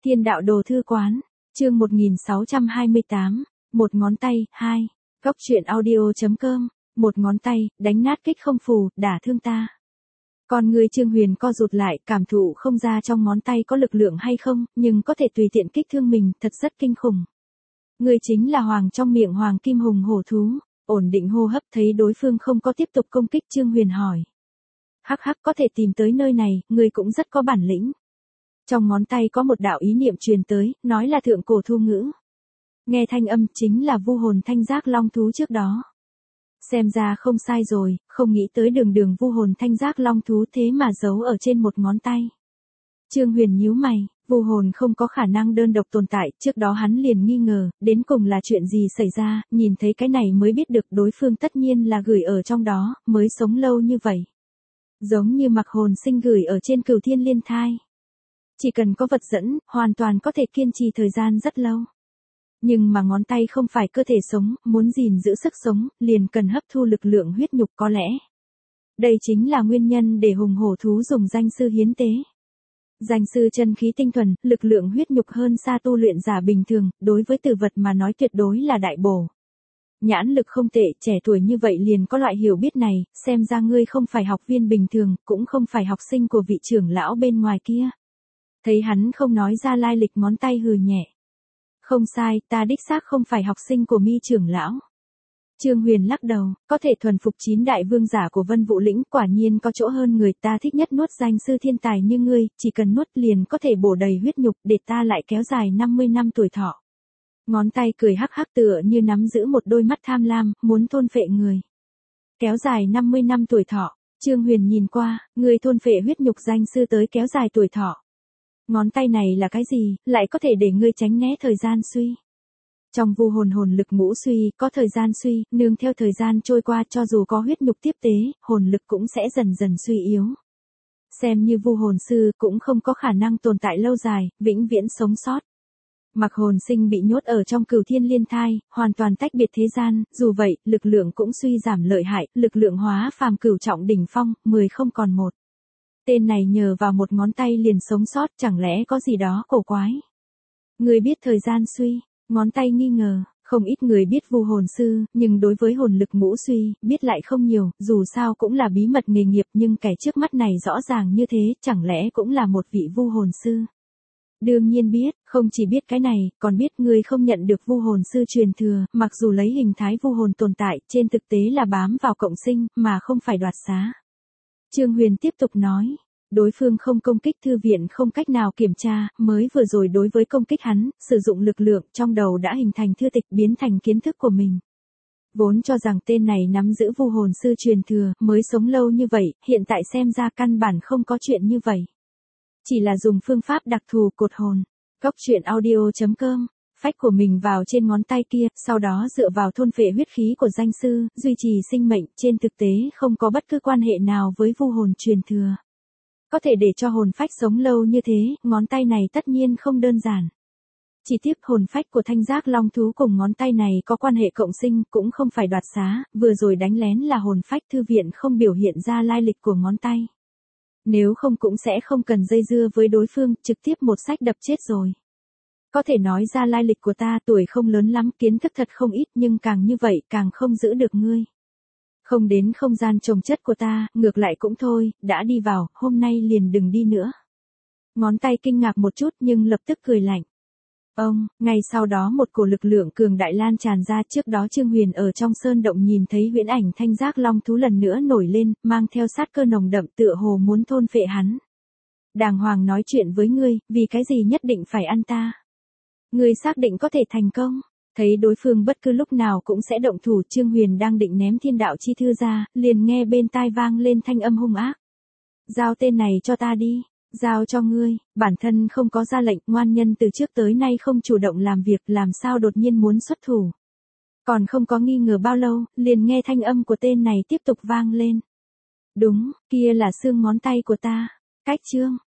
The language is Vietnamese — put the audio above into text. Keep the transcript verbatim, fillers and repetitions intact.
Thiên đạo đồ thư quán, chương một nghìn sáu trăm hai mươi tám, một ngón tay, hai, góc truyện audio.com, một ngón tay, đánh nát kích không phù, đả thương ta. Còn người Trương Huyền co rụt lại, cảm thụ không ra trong ngón tay có lực lượng hay không, nhưng có thể tùy tiện kích thương mình, thật rất kinh khủng. Người chính là hoàng trong miệng hoàng kim hùng hổ thú, ổn định hô hấp thấy đối phương không có tiếp tục công kích Trương Huyền hỏi. Hắc hắc có thể tìm tới nơi này, người cũng rất có bản lĩnh. Trong ngón tay có một đạo ý niệm truyền tới, nói là thượng cổ thu ngữ. Nghe thanh âm chính là vu hồn thanh giác long thú trước đó. Xem ra không sai rồi, không nghĩ tới đường đường vu hồn thanh giác long thú thế mà giấu ở trên một ngón tay. Trương Huyền nhíu mày, vu hồn không có khả năng đơn độc tồn tại, trước đó hắn liền nghi ngờ, đến cùng là chuyện gì xảy ra, nhìn thấy cái này mới biết được đối phương tất nhiên là gửi ở trong đó, mới sống lâu như vậy. Giống như mặc hồn sinh gửi ở trên cửu thiên liên thai. Chỉ cần có vật dẫn, hoàn toàn có thể kiên trì thời gian rất lâu. Nhưng mà ngón tay không phải cơ thể sống, muốn gìn giữ sức sống, liền cần hấp thu lực lượng huyết nhục có lẽ. Đây chính là nguyên nhân để hùng hổ thú dùng danh sư hiến tế. Danh sư chân khí tinh thuần, lực lượng huyết nhục hơn xa tu luyện giả bình thường, đối với tử vật mà nói tuyệt đối là đại bổ. Nhãn lực không tệ, trẻ tuổi như vậy liền có loại hiểu biết này, xem ra ngươi không phải học viên bình thường, cũng không phải học sinh của vị trưởng lão bên ngoài kia. Thấy hắn không nói ra lai lịch ngón tay hừ nhẹ. Không sai, ta đích xác không phải học sinh của Mi trưởng lão. Trương Huyền lắc đầu, có thể thuần phục chín đại vương giả của Vân Vũ Lĩnh, quả nhiên có chỗ hơn người, ta thích nhất nuốt danh sư thiên tài như ngươi, chỉ cần nuốt liền có thể bổ đầy huyết nhục để ta lại kéo dài năm mươi năm tuổi thọ. Ngón tay cười hắc hắc tựa như nắm giữ một đôi mắt tham lam, muốn thôn phệ người. Kéo dài năm mươi năm tuổi thọ, Trương Huyền nhìn qua, người thôn phệ huyết nhục danh sư tới kéo dài tuổi thọ. Ngón tay này là cái gì, lại có thể để ngươi tránh né thời gian suy. Trong vu hồn hồn lực ngũ suy, có thời gian suy, nương theo thời gian trôi qua cho dù có huyết nhục tiếp tế, hồn lực cũng sẽ dần dần suy yếu. Xem như vu hồn sư cũng không có khả năng tồn tại lâu dài, vĩnh viễn sống sót. Mặc hồn sinh bị nhốt ở trong cửu thiên liên thai, hoàn toàn tách biệt thế gian, dù vậy, lực lượng cũng suy giảm lợi hại, lực lượng hóa phàm cửu trọng đỉnh phong, mười không còn một. Tên này nhờ vào một ngón tay liền sống sót, chẳng lẽ có gì đó cổ quái. Người biết thời gian suy, ngón tay nghi ngờ, không ít người biết vu hồn sư, nhưng đối với hồn lực ngũ suy, biết lại không nhiều, dù sao cũng là bí mật nghề nghiệp nhưng kẻ trước mắt này rõ ràng như thế, chẳng lẽ cũng là một vị vu hồn sư. Đương nhiên biết, không chỉ biết cái này, còn biết người không nhận được vu hồn sư truyền thừa, mặc dù lấy hình thái vu hồn tồn tại, trên thực tế là bám vào cộng sinh, mà không phải đoạt xá. Trương Huyền tiếp tục nói, đối phương không công kích thư viện không cách nào kiểm tra, mới vừa rồi đối với công kích hắn, sử dụng lực lượng trong đầu đã hình thành thư tịch biến thành kiến thức của mình. Vốn cho rằng tên này nắm giữ vu hồn sư truyền thừa, mới sống lâu như vậy, hiện tại xem ra căn bản không có chuyện như vậy. Chỉ là dùng phương pháp đặc thù cột hồn. Góc truyện audio.com, phách của mình vào trên ngón tay kia, sau đó dựa vào thôn phệ huyết khí của danh sư, duy trì sinh mệnh, trên thực tế không có bất cứ quan hệ nào với vu hồn truyền thừa. Có thể để cho hồn phách sống lâu như thế, ngón tay này tất nhiên không đơn giản. Chỉ tiếp hồn phách của thanh giác long thú cùng ngón tay này có quan hệ cộng sinh, cũng không phải đoạt xá, vừa rồi đánh lén là hồn phách thư viện không biểu hiện ra lai lịch của ngón tay. Nếu không cũng sẽ không cần dây dưa với đối phương, trực tiếp một sách đập chết rồi. Có thể nói ra lai lịch của ta, tuổi không lớn lắm, kiến thức thật không ít, nhưng càng như vậy càng không giữ được ngươi. Không đến không gian trồng chất của ta, ngược lại cũng thôi, đã đi vào, hôm nay liền đừng đi nữa. Ngón tay kinh ngạc một chút nhưng lập tức cười lạnh. Ông, ngay sau đó một cổ lực lượng cường đại lan tràn ra, trước đó Trương Huyền ở trong sơn động nhìn thấy huyễn ảnh thanh giác long thú lần nữa nổi lên, mang theo sát cơ nồng đậm tựa hồ muốn thôn phệ hắn. Đàng hoàng nói chuyện với ngươi, vì cái gì nhất định phải ăn ta? Ngươi xác định có thể thành công? Thấy đối phương bất cứ lúc nào cũng sẽ động thủ, Trương Huyền đang định ném thiên đạo chi thư ra, liền nghe bên tai vang lên thanh âm hung ác. Giao tên này cho ta đi. Giao cho ngươi, bản thân không có ra lệnh, ngoan nhân từ trước tới nay không chủ động làm việc, làm sao đột nhiên muốn xuất thủ. Còn không có nghi ngờ bao lâu, liền nghe thanh âm của tên này tiếp tục vang lên. Đúng, kia là xương ngón tay của ta. Cách chương,